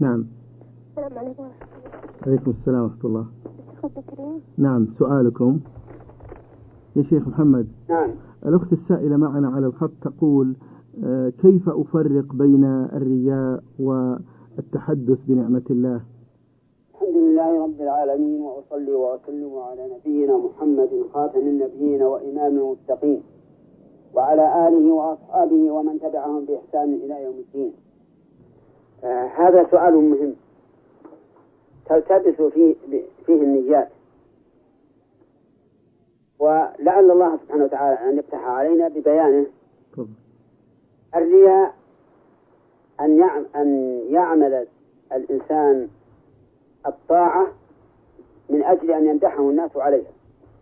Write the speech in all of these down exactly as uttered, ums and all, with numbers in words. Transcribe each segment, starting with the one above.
نعم. السلام عليكم ورحمة الله. عليكم السلام ورحمة الله. الشيخ الكريم. نعم، سؤالكم يا شيخ محمد. نعم. الأخت السائلة معنا على الخط تقول كيف أفرق بين الرياء والتحدث بنعمة الله؟ الحمد لله رب العالمين، وأصلي وأسلم على نبينا محمد خاتم النبيين وإمام المتقين، وعلى آله وأصحابه ومن تبعهم بإحسان إلى يوم الدين. آه هذا سؤال مهم تلتبس فيه, فيه النيات، ولعل الله سبحانه وتعالى أن يفتح علينا ببيانه. الرياء أن أن يعمل الإنسان الطاعة من أجل أن يمدحه الناس عليها،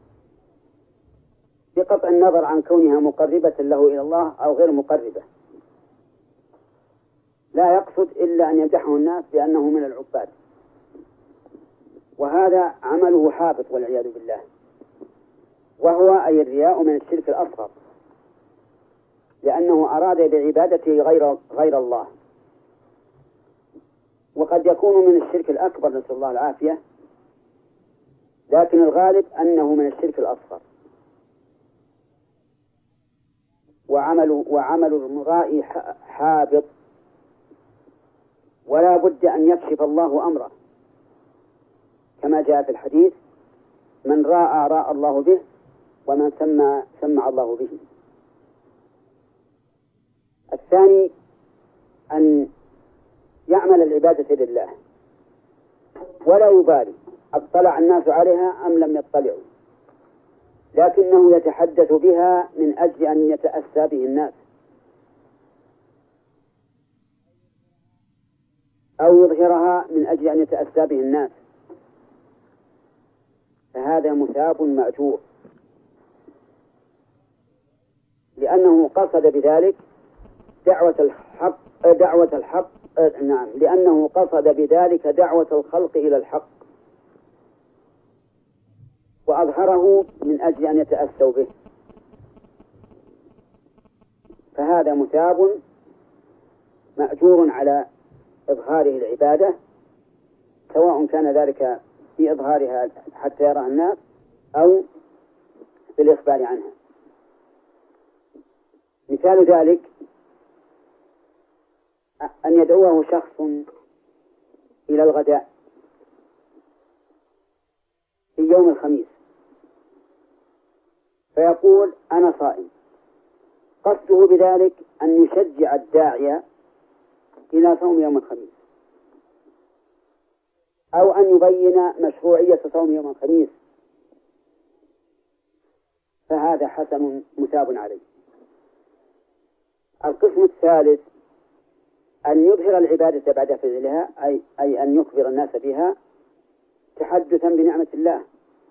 بقطع النظر عن كونها مقربة له إلى الله أو غير مقربة، لا يقصد إلا أن يمدحه الناس بأنه من العباد، وهذا عمله حابط والعياذ بالله، وهو أي الرياء من الشرك الأصغر، لأنه أراد بعبادته غير غير الله. وقد يكون من الشرك الأكبر، نسأل الله العافية، لكن الغالب أنه من الشرك الأصغر. وعمل وعمل المرائي حابط، ولا بد أن يكشف الله أمره، كما جاء في الحديث: من راى راى الله به، ومن سمع سمع الله به. الثاني أن يعمل العبادة لله ولا يبالي اطلع الناس عليها أم لم يطلعوا، لكنه يتحدث بها من أجل أن يتأسى به الناس، أو يظهرها من أجل أن يتأسى به الناس، فهذا مثاب مأجور، لأنه قصد بذلك دعوة الحق دعوة الحق نعم لأنه قصد بذلك دعوة الخلق إلى الحق، وأظهره من أجل أن يتأسوا به، فهذا مثاب مأجور على إظهاره العبادة، سواء كان ذلك في إظهارها حتى يراها الناس أو في الإخبار عنها. مثال ذلك أن يدعوه شخص إلى الغداء في يوم الخميس، فيقول: أنا صائم. قصده بذلك أن يشجع الداعية إلى صوم يوم الخميس، أو أن يبين مشروعية صوم يوم الخميس، فهذا حسن مثاب عليه. القسم الثالث أن يظهر العبادة بعد فعلها، أي, أي أن يخبر الناس بها تحدثا بنعمة الله،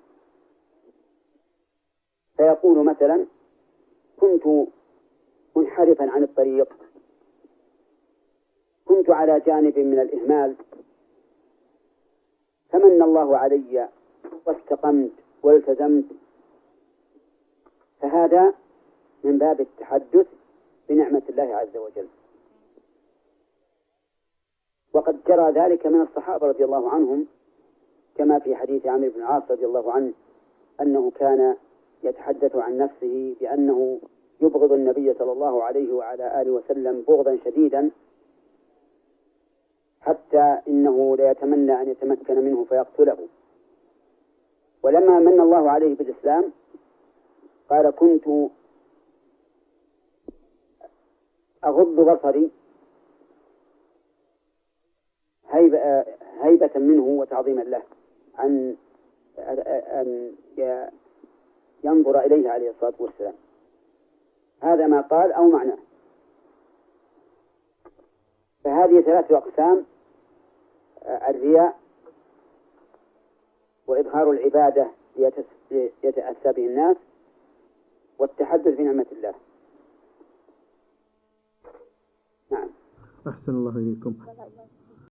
فيقول مثلا: كنت منحرفا عن الطريق، كنت على جانب من الإهمال، فمن الله علي واستقمت والتزمت، فهذا من باب التحدث بنعمة الله عز وجل. وقد جرى ذلك من الصحابة رضي الله عنهم، كما في حديث عمرو بن العاص رضي الله عنه أنه كان يتحدث عن نفسه بأنه يبغض النبي صلى الله عليه وعلى آله وسلم بغضا شديدا، حتى إنه لا يتمنى أن يتمكن منه فيقتله. ولما من الله عليه بالإسلام قال: كنت أغض بصري هيبة, هيبة منه وتعظيما له عن أن ينظر إليه عليه الصلاة والسلام. هذا ما قال أو معناه. فهذه ثلاثة أقسام: الرياء، وإظهار العبادة يتأسى به الناس، والتحدث بنعمة الله. نعم. أحسن الله إليكم.